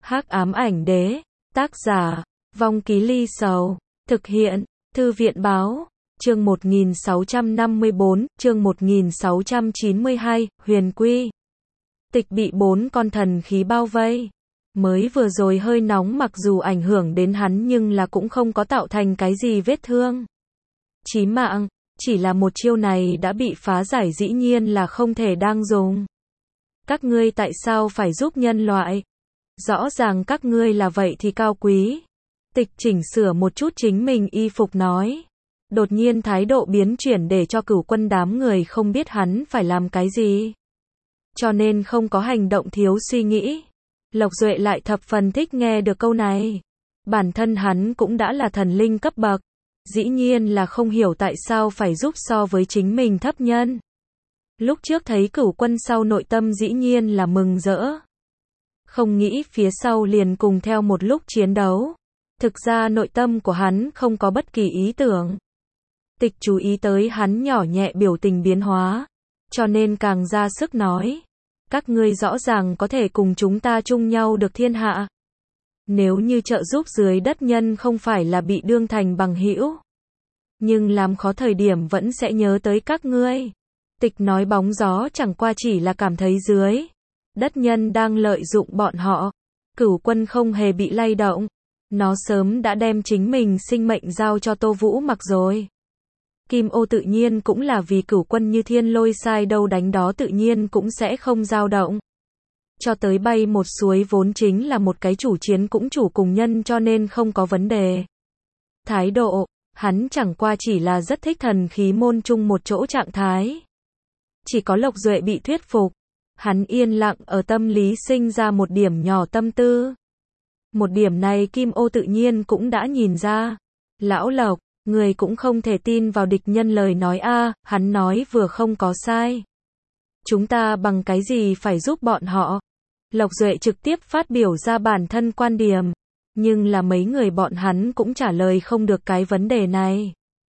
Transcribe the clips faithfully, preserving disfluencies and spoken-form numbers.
Hắc ám ảnh đế, tác giả, Vong Ký Ly Sầu, thực hiện, Thư viện báo, chương một nghìn sáu trăm năm mươi bốn, chương một nghìn sáu trăm chín mươi hai, Huyền Quy. Tịch bị bốn con thần khí bao vây. Mới vừa rồi hơi nóng mặc dù ảnh hưởng đến hắn nhưng là cũng không có tạo thành cái gì vết thương chí mạng, chỉ là một chiêu này đã bị phá giải dĩ nhiên là không thể đang dùng. Các ngươi tại sao phải giúp nhân loại? Rõ ràng các ngươi là vậy thì cao quý. Tịch chỉnh sửa một chút chính mình y phục nói. Đột nhiên thái độ biến chuyển để cho Cửu Quân đám người không biết hắn phải làm cái gì. Cho nên không có hành động thiếu suy nghĩ. Lộc Duệ lại thập phần thích nghe được câu này. Bản thân hắn cũng đã là thần linh cấp bậc. Dĩ nhiên là không hiểu tại sao phải giúp so với chính mình thấp nhân. Lúc trước thấy Cửu Quân sau nội tâm dĩ nhiên là mừng rỡ. Không nghĩ phía sau liền cùng theo một lúc chiến đấu. Thực ra nội tâm của hắn không có bất kỳ ý tưởng. Tịch chú ý tới hắn nhỏ nhẹ biểu tình biến hóa. Cho nên càng ra sức nói. Các ngươi rõ ràng có thể cùng chúng ta chung nhau được thiên hạ. Nếu như trợ giúp dưới đất nhân không phải là bị đương thành bằng hữu. Nhưng làm khó thời điểm vẫn sẽ nhớ tới các ngươi. Tịch nói bóng gió chẳng qua chỉ là cảm thấy dưới đất nhân đang lợi dụng bọn họ. Cửu Quân không hề bị lay động. Nó sớm đã đem chính mình sinh mệnh giao cho Tô Vũ Mặc rồi. Kim ô tự nhiên cũng là vì Cửu Quân như thiên lôi sai đâu đánh đó tự nhiên cũng sẽ không dao động. Cho tới bay một suối vốn chính là một cái chủ chiến cũng chủ cùng nhân cho nên không có vấn đề. Thái độ, hắn chẳng qua chỉ là rất thích thần khí môn chung một chỗ trạng thái. Chỉ có Lộc Duệ bị thuyết phục. Hắn yên lặng ở tâm lý sinh ra một điểm nhỏ tâm tư. Một điểm này Kim ô tự nhiên cũng đã nhìn ra. Lão Lộc, người cũng không thể tin vào địch nhân lời nói a, hắn nói vừa không có sai. Chúng ta bằng cái gì phải giúp bọn họ? Lộc Duệ trực tiếp phát biểu ra bản thân quan điểm. Nhưng là mấy người bọn hắn cũng trả lời không được cái vấn đề này.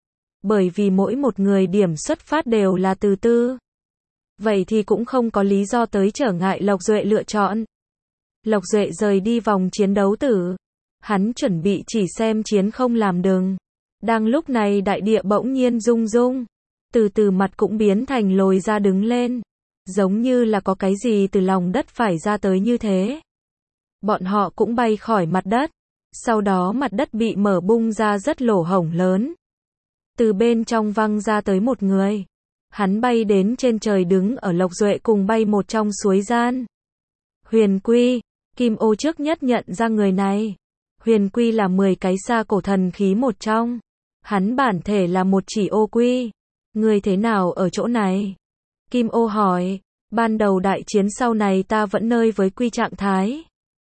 Bởi vì mỗi một người điểm xuất phát đều là từ tư. Vậy thì cũng không có lý do tới trở ngại Lộc Duệ lựa chọn. Lộc Duệ rời đi vòng chiến đấu tử. Hắn chuẩn bị chỉ xem chiến không làm đừng. Đang lúc này đại địa bỗng nhiên rung rung. Từ từ mặt cũng biến thành lồi ra đứng lên. Giống như là có cái gì từ lòng đất phải ra tới như thế. Bọn họ cũng bay khỏi mặt đất. Sau đó mặt đất bị mở bung ra rất lỗ hổng lớn. Từ bên trong văng ra tới một người. Hắn bay đến trên trời đứng ở Lộc Duệ cùng bay một trong suối gian. Huyền Quy, Kim ô trước nhất nhận ra người này. Huyền Quy là mười cái xa cổ thần khí một trong. Hắn bản thể là một chỉ ô quy. Người thế nào ở chỗ này? Kim ô hỏi, ban đầu đại chiến sau này ta vẫn nơi với quy trạng thái.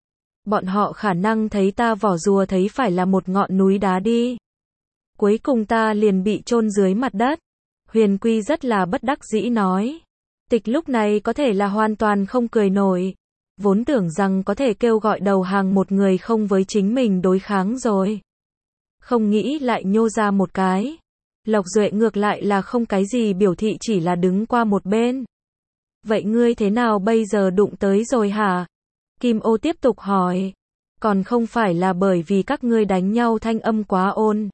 Bọn họ khả năng thấy ta vỏ rùa thấy phải là một ngọn núi đá đi. Cuối cùng ta liền bị chôn dưới mặt đất. Huyền Quy rất là bất đắc dĩ nói. Tịch lúc này có thể là hoàn toàn không cười nổi. Vốn tưởng rằng có thể kêu gọi đầu hàng một người không với chính mình đối kháng rồi. Không nghĩ lại nhô ra một cái. Lộc Duệ ngược lại là không cái gì biểu thị chỉ là đứng qua một bên. Vậy ngươi thế nào bây giờ đụng tới rồi hả? Kim ô tiếp tục hỏi. Còn không phải là bởi vì các ngươi đánh nhau thanh âm quá ôn.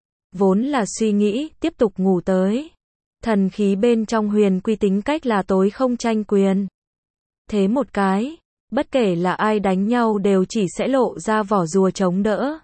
Vốn là suy nghĩ, tiếp tục ngủ tới. Thần khí bên trong Huyền Quy tính cách là tối không tranh quyền. Thế một cái, bất kể là ai đánh nhau đều chỉ sẽ lộ ra vỏ rùa chống đỡ.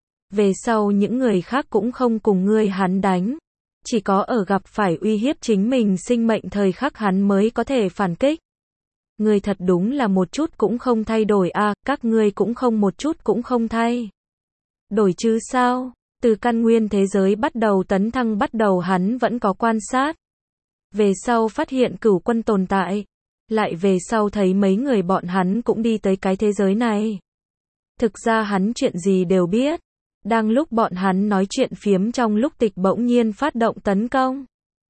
Về sau những người khác cũng không cùng ngươi hắn đánh. Chỉ có ở gặp phải uy hiếp chính mình sinh mệnh thời khắc hắn mới có thể phản kích. Ngươi thật đúng là một chút cũng không thay đổi a, à, các ngươi cũng không một chút cũng không thay đổi chứ sao? Từ căn nguyên thế giới bắt đầu tấn thăng bắt đầu hắn vẫn có quan sát. Về sau phát hiện Cửu Quân tồn tại. Lại về sau thấy mấy người bọn hắn cũng đi tới cái thế giới này. Thực ra hắn chuyện gì đều biết. Đang lúc bọn hắn nói chuyện phiếm trong lúc tịch bỗng nhiên phát động tấn công.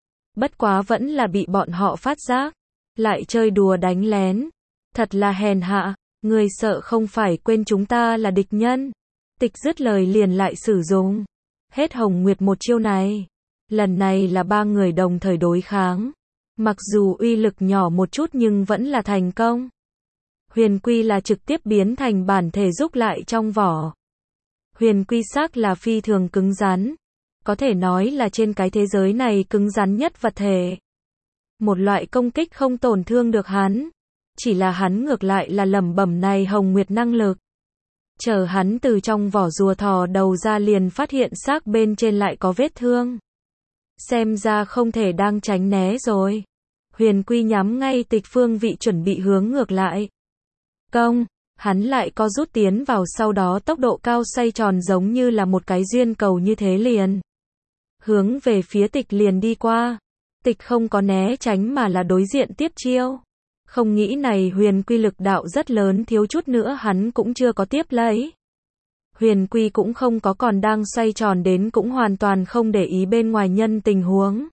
Bất quá vẫn là bị bọn họ phát giác. Lại chơi đùa đánh lén. Thật là hèn hạ. Người sợ không phải quên chúng ta là địch nhân. Tịch dứt lời liền lại sử dụng hết Hồng Nguyệt một chiêu này. Lần này là ba người đồng thời đối kháng. Mặc dù uy lực nhỏ một chút nhưng vẫn là thành công. Huyền quy là trực tiếp biến thành bản thể rúc lại trong vỏ. Huyền quy xác là phi thường cứng rắn. Có thể nói là trên cái thế giới này cứng rắn nhất vật thể. Một loại công kích không tổn thương được hắn. Chỉ là hắn ngược lại là lẩm bẩm này Hồng Nguyệt năng lực. Chờ hắn từ trong vỏ rùa thò đầu ra liền phát hiện xác bên trên lại có vết thương. Xem ra không thể đang tránh né rồi. Huyền quy nhắm ngay Tịch phương vị chuẩn bị hướng ngược lại. Công, hắn lại co rút tiến vào, sau đó tốc độ cao xoay tròn giống như là một cái duyên cầu như thế liền. Hướng về phía Tịch liền đi qua. Tịch không có né tránh mà là đối diện tiếp chiêu. Không nghĩ này huyền quy lực đạo rất lớn, thiếu chút nữa hắn cũng chưa có tiếp lấy. Huyền quy cũng không có còn đang xoay tròn đến, cũng hoàn toàn không để ý bên ngoài nhân tình huống.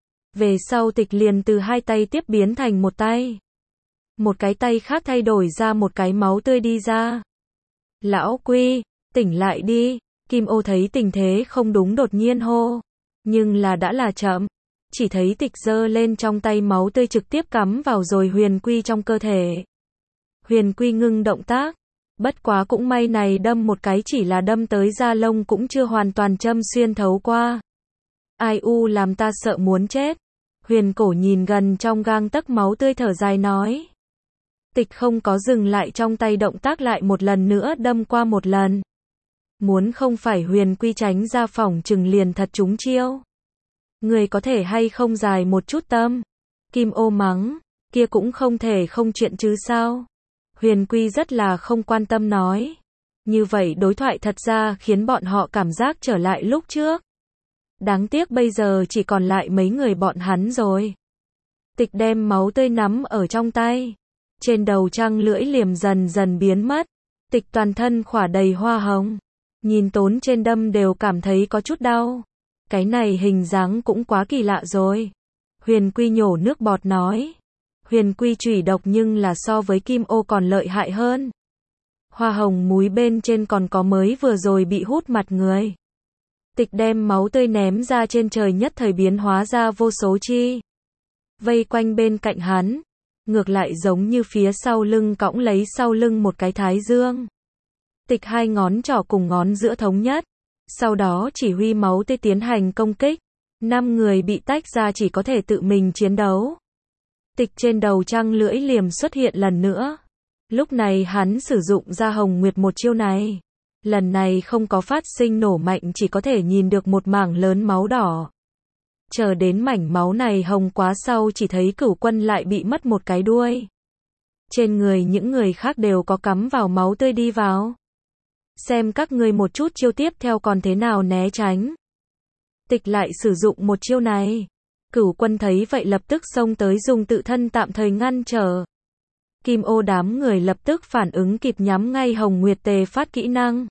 Về sau Tịch liền từ hai tay tiếp biến thành một tay. Một cái tay khác thay đổi ra một cái máu tươi đi ra. Lão Quy, tỉnh lại đi. Kim Ô thấy tình thế không đúng đột nhiên hô. Nhưng là đã là chậm. Chỉ thấy Tịch giơ lên trong tay máu tươi trực tiếp cắm vào rồi huyền quy trong cơ thể. Huyền quy ngưng động tác. Bất quá cũng may này đâm một cái chỉ là đâm tới da lông, cũng chưa hoàn toàn châm xuyên thấu qua. Ai u, làm ta sợ muốn chết. Huyền cổ nhìn gần trong gang tấc máu tươi thở dài nói. Tịch không có dừng lại trong tay động tác, lại một lần nữa đâm qua một lần. Muốn không phải huyền quy tránh ra, phỏng chừng liền thật trúng chiêu. Người có thể hay không dài một chút tâm. Kim Ô mắng, kia cũng không thể không chuyện chứ sao. Huyền quy rất là không quan tâm nói. Như vậy đối thoại thật ra khiến bọn họ cảm giác trở lại lúc trước. Đáng tiếc bây giờ chỉ còn lại mấy người bọn hắn rồi. Tịch đem máu tươi nắm ở trong tay. Trên đầu trăng lưỡi liềm dần dần biến mất. Tịch toàn thân khỏa đầy hoa hồng. Nhìn tốn trên đâm đều cảm thấy có chút đau. Cái này hình dáng cũng quá kỳ lạ rồi. Huyền quy nhổ nước bọt nói. Huyền quy chủy độc nhưng là so với Kim Ô còn lợi hại hơn. Hoa hồng múi bên trên còn có mới vừa rồi bị hút mặt người. Tịch đem máu tươi ném ra trên trời, nhất thời biến hóa ra vô số chi. Vây quanh bên cạnh hắn. Ngược lại giống như phía sau lưng cõng lấy sau lưng một cái thái dương. Tịch hai ngón trỏ cùng ngón giữa thống nhất. Sau đó chỉ huy máu tươi tiến hành công kích. Năm người bị tách ra chỉ có thể tự mình chiến đấu. Tịch trên đầu trăng lưỡi liềm xuất hiện lần nữa. Lúc này hắn sử dụng ra Hồng Nguyệt một chiêu này. Lần này không có phát sinh nổ mạnh, chỉ có thể nhìn được một mảng lớn máu đỏ. Chờ đến mảnh máu này hồng quá sau, chỉ thấy Cửu Quân lại bị mất một cái đuôi. Trên người những người khác đều có cắm vào máu tươi đi vào. Xem các ngươi một chút chiêu tiếp theo còn thế nào né tránh. Tịch lại sử dụng một chiêu này. Cửu Quân thấy vậy lập tức xông tới dùng tự thân tạm thời ngăn trở. Kim Ô đám người lập tức phản ứng kịp, nhắm ngay Hồng Nguyệt tề phát kỹ năng.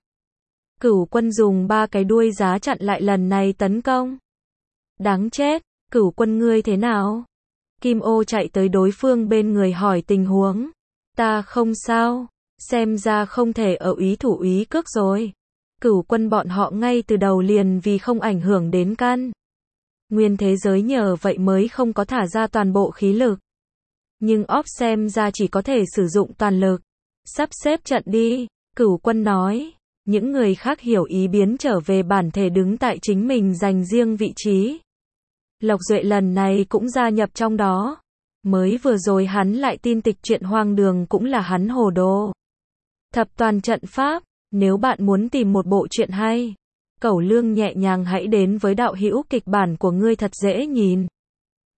Cửu Quân dùng ba cái đuôi giá chặn lại lần này tấn công. Đáng chết, Cửu Quân ngươi thế nào? Kim Ô chạy tới đối phương bên người hỏi tình huống. Ta không sao, xem ra không thể ở úy thủ úy cước rồi. Cửu Quân bọn họ ngay từ đầu liền vì không ảnh hưởng đến căn nguyên thế giới, nhờ vậy mới không có thả ra toàn bộ khí lực. Nhưng óp xem ra chỉ có thể sử dụng toàn lực. Sắp xếp trận đi, Cửu Quân nói. Những người khác hiểu ý biến trở về bản thể, đứng tại chính mình dành riêng vị trí. Lộc Duệ lần này cũng gia nhập trong đó. Mới vừa rồi hắn lại tin Tịch chuyện hoang đường cũng là hắn hồ đồ. Thập toàn trận pháp, nếu bạn muốn tìm một bộ truyện hay, Cẩu Lương nhẹ nhàng hãy đến với đạo hữu kịch bản của ngươi thật dễ nhìn.